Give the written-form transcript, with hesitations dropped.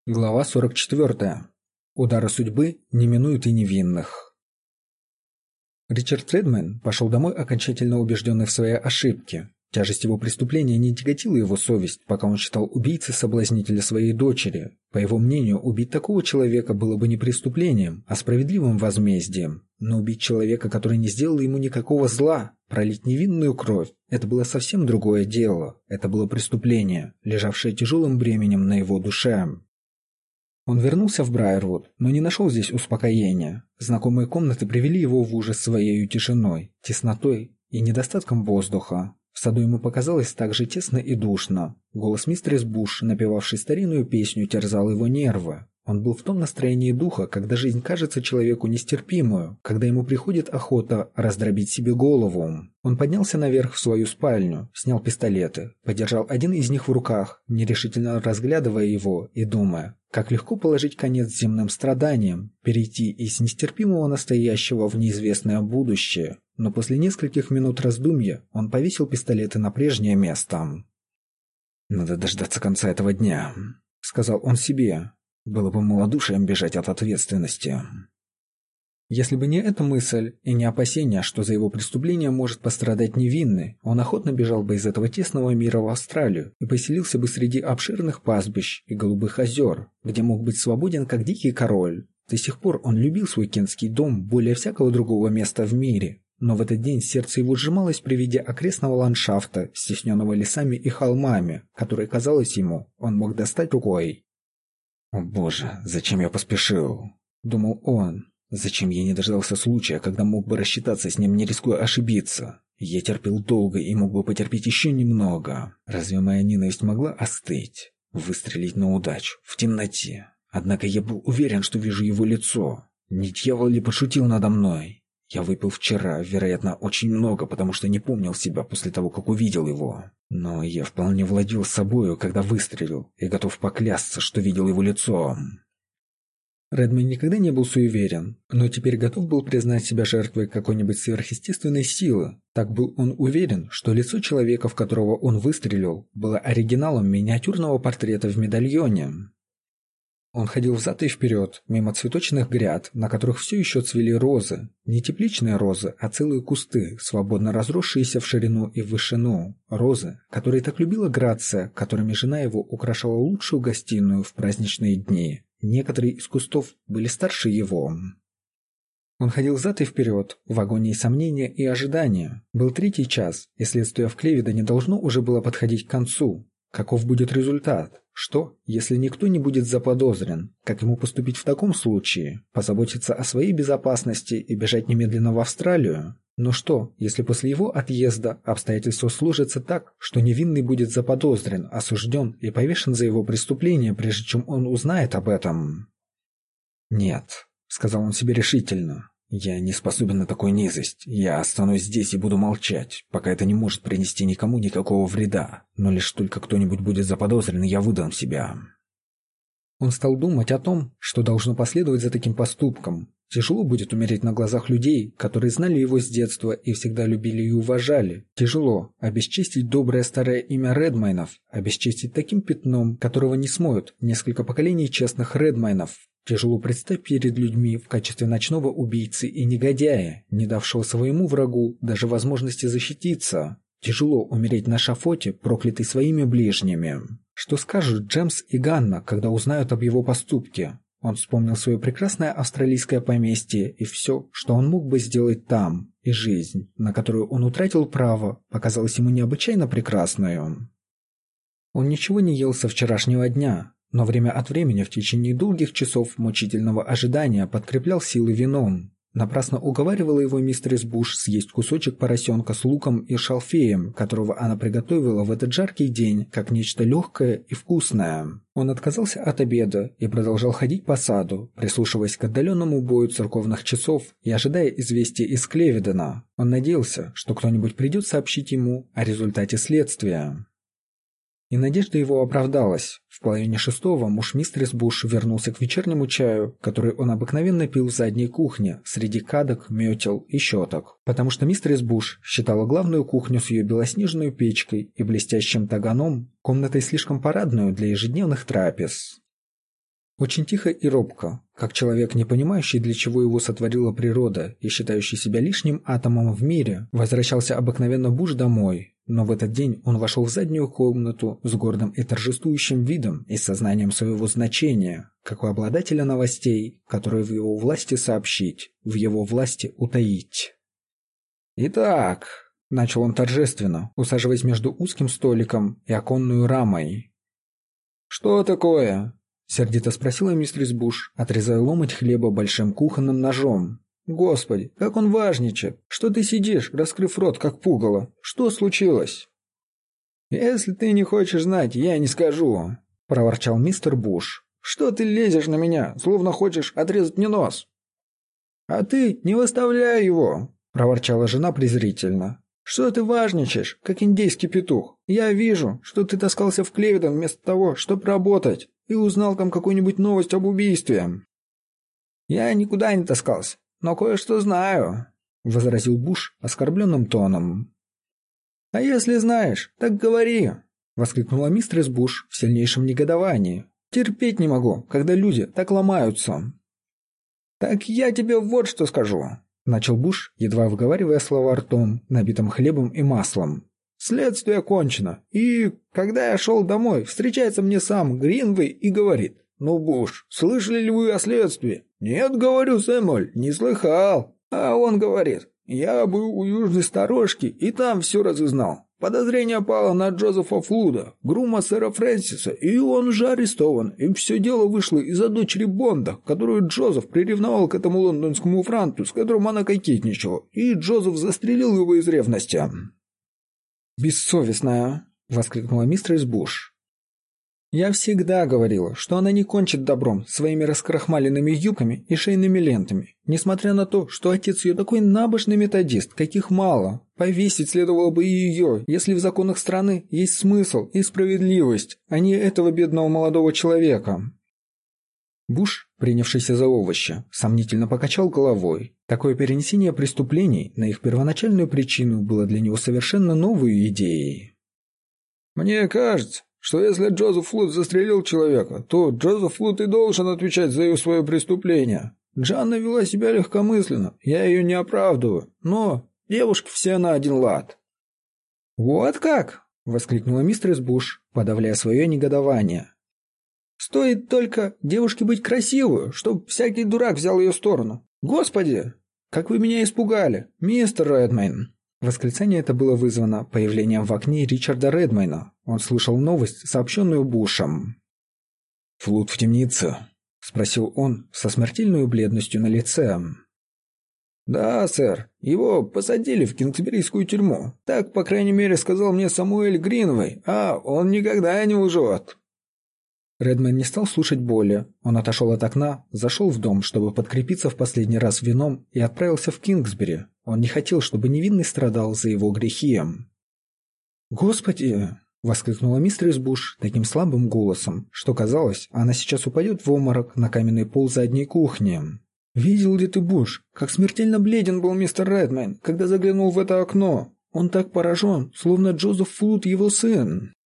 Глава 44. Удары судьбы не минуют и невинных. Ричард Редмейн пошел домой окончательно убежденный в своей ошибке. Тяжесть его преступления не тяготила его совесть, пока он считал убийцей соблазнителя своей дочери. По его мнению, убить такого человека было бы не преступлением, а справедливым возмездием. Но убить человека, который не сделал ему никакого зла, пролить невинную кровь – это было совсем другое дело. Это было преступление, лежавшее тяжелым бременем на его душе. Он вернулся в Брайервуд, но не нашел здесь успокоения. Знакомые комнаты привели его в ужас своей тишиной, теснотой и недостатком воздуха. В саду ему показалось так же тесно и душно. Голос мистерис Буш, напевавший старинную песню, терзал его нервы. Он был в том настроении духа, когда жизнь кажется человеку нестерпимую, когда ему приходит охота раздробить себе голову. Он поднялся наверх в свою спальню, снял пистолеты, подержал один из них в руках, нерешительно разглядывая его и думая, как легко положить конец земным страданиям, перейти из нестерпимого настоящего в неизвестное будущее. Но после нескольких минут раздумья он повесил пистолеты на прежнее место. «Надо дождаться конца этого дня», — сказал он себе. «Было бы малодушием бежать от ответственности». Если бы не эта мысль и не опасение, что за его преступление может пострадать невинный, он охотно бежал бы из этого тесного мира в Австралию и поселился бы среди обширных пастбищ и голубых озер, где мог быть свободен как дикий король. До сих пор он любил свой кентский дом более всякого другого места в мире, но в этот день сердце его сжималось при виде окрестного ландшафта, стесненного лесами и холмами, который, казалось ему, он мог достать рукой. «О боже, зачем я поспешил?» – думал он. «Зачем я не дождался случая, когда мог бы рассчитаться с ним, не рискуя ошибиться? Я терпел долго и мог бы потерпеть еще немного. Разве моя ненависть могла остыть? Выстрелить на удачу, в темноте. Однако я был уверен, что вижу его лицо. Не дьявол ли пошутил надо мной? Я выпил вчера, вероятно, очень много, потому что не помнил себя после того, как увидел его. Но я вполне владел собою, когда выстрелил, и готов поклясться, что видел его лицо». Редмейн никогда не был суеверен, но теперь готов был признать себя жертвой какой-нибудь сверхъестественной силы. Так был он уверен, что лицо человека, в которого он выстрелил, было оригиналом миниатюрного портрета в медальоне. Он ходил взад и вперед, мимо цветочных гряд, на которых все еще цвели розы. Не тепличные розы, а целые кусты, свободно разросшиеся в ширину и в вышину. Розы, которые так любила Грация, которыми жена его украшала лучшую гостиную в праздничные дни. Некоторые из кустов были старше его. Он ходил взад и вперед, в агонии сомнения и ожидания. Был 3-й час, и следствие в Клевидоне должно уже было подходить к концу. Каков будет результат? Что, если никто не будет заподозрен? Как ему поступить в таком случае? Позаботиться о своей безопасности и бежать немедленно в Австралию? Но что, если после его отъезда обстоятельства сложатся так, что невинный будет заподозрен, осужден и повешен за его преступление, прежде чем он узнает об этом? «Нет», — сказал он себе решительно, — «я не способен на такую низость. Я останусь здесь и буду молчать, пока это не может принести никому никакого вреда. Но лишь только кто-нибудь будет заподозрен, я выдам себя». Он стал думать о том, что должно последовать за таким поступком. Тяжело будет умереть на глазах людей, которые знали его с детства и всегда любили и уважали. Тяжело обесчестить доброе старое имя Редмейнов, обесчестить таким пятном, которого не смоют несколько поколений честных Редмейнов. Тяжело представить перед людьми в качестве ночного убийцы и негодяя, не давшего своему врагу даже возможности защититься. Тяжело умереть на шафоте, проклятый своими ближними. Что скажут Джемс и Ганна, когда узнают об его поступке? Он вспомнил свое прекрасное австралийское поместье и все, что он мог бы сделать там, и жизнь, на которую он утратил право, показалась ему необычайно прекрасной. Он ничего не ел со вчерашнего дня, но время от времени в течение долгих часов мучительного ожидания подкреплял силы вином. Напрасно уговаривала его мистерис Буш съесть кусочек поросенка с луком и шалфеем, которого она приготовила в этот жаркий день, как нечто легкое и вкусное. Он отказался от обеда и продолжал ходить по саду, прислушиваясь к отдаленному бою церковных часов и ожидая известия из Клевидона. Он надеялся, что кто-нибудь придет сообщить ему о результате следствия. И надежда его оправдалась. В 5:30 муж мистерис Буш вернулся к вечернему чаю, который он обыкновенно пил в задней кухне, среди кадок, метел и щеток, потому что мистерис Буш считала главную кухню с ее белоснежной печкой и блестящим таганом комнатой слишком парадную для ежедневных трапез. Очень тихо и робко, как человек, не понимающий, для чего его сотворила природа и считающий себя лишним атомом в мире, возвращался обыкновенно Буш домой. Но в этот день он вошел в заднюю комнату с гордым и торжествующим видом и сознанием своего значения, как у обладателя новостей, которые в его власти сообщить, в его власти утаить. «Итак», — начал он торжественно, усаживаясь между узким столиком и оконную рамой. «Что такое?» — сердито спросила мистерис Буш, отрезая ломоть хлеба большим кухонным ножом. «Господи, как он важничает! Что ты сидишь, раскрыв рот, как пугало? Что случилось?» «Если ты не хочешь знать, я не скажу», — проворчал мистер Буш. «Что ты лезешь на меня, словно хочешь отрезать мне нос?» «А ты не выставляй его», — проворчала жена презрительно. «Что ты важничаешь, как индейский петух? Я вижу, что ты таскался в Клевидон вместо того, чтобы работать, и узнал там какую-нибудь новость об убийстве». «Я никуда не таскался, но кое-что знаю», — возразил Буш оскорбленным тоном. «А если знаешь, так говори», — воскликнула мистерис Буш в сильнейшем негодовании. «Терпеть не могу, когда люди так ломаются». «Так я тебе вот что скажу», — начал Буш, едва выговаривая слова ртом, набитым хлебом и маслом. «Следствие окончено, и, когда я шел домой, встречается мне сам Гринвей и говорит: «Ну, Буш, слышали ли вы о следствии?» «Нет, — говорю, Сэмюэль, не слыхал». А он говорит: «Я был у южной сторожки и там все разузнал. Подозрение пало на Джозефа Флуда, грума сэра Фрэнсиса, и он уже арестован, и все дело вышло из-за дочери Бонда, которую Джозеф приревновал к этому лондонскому франту, с которым она кокетничала, и Джозеф застрелил его из ревности». «Бессовестная!» — воскликнула мистерис Буш. «Я всегда говорила, что она не кончит добром своими раскрахмаленными юбками и шейными лентами, несмотря на то, что отец ее такой набожный методист, каких мало. Повесить следовало бы и ее, если в законах страны есть смысл и справедливость, а не этого бедного молодого человека». Буш, принявшийся за овощи, сомнительно покачал головой. Такое перенесение преступлений на их первоначальную причину было для него совершенно новой идеей. «Мне кажется, что если Джозеф Флуд застрелил человека, то Джозеф Флуд и должен отвечать за свое преступление. Джанна вела себя легкомысленно, я ее не оправдываю, но девушки все на один лад». «Вот как!» — воскликнула мистерис Буш, подавляя свое негодование. «Стоит только девушке быть красивой, чтоб всякий дурак взял ее сторону. Господи, как вы меня испугали, мистер Редмейн!» Восклицание это было вызвано появлением в окне Ричарда Редмейна. Он слышал новость, сообщенную Бушем. «Флуд в темнице?» — спросил он со смертельной бледностью на лице. «Да, сэр, его посадили в Кингсберийскую тюрьму. Так, по крайней мере, сказал мне Самуэль Гринвей, а он никогда не лжет». Редмейн не стал слушать более. Он отошел от окна, зашел в дом, чтобы подкрепиться в последний раз вином, и отправился в Кингсбери. Он не хотел, чтобы невинный страдал за его грехи. «Господи!» — воскликнула мистерис Буш таким слабым голосом, что казалось, она сейчас упадет в обморок на каменный пол задней кухни. «Видел ли ты, Буш, как смертельно бледен был мистер Редмейн, когда заглянул в это окно? Он так поражен, словно Джозеф Флуд его сын».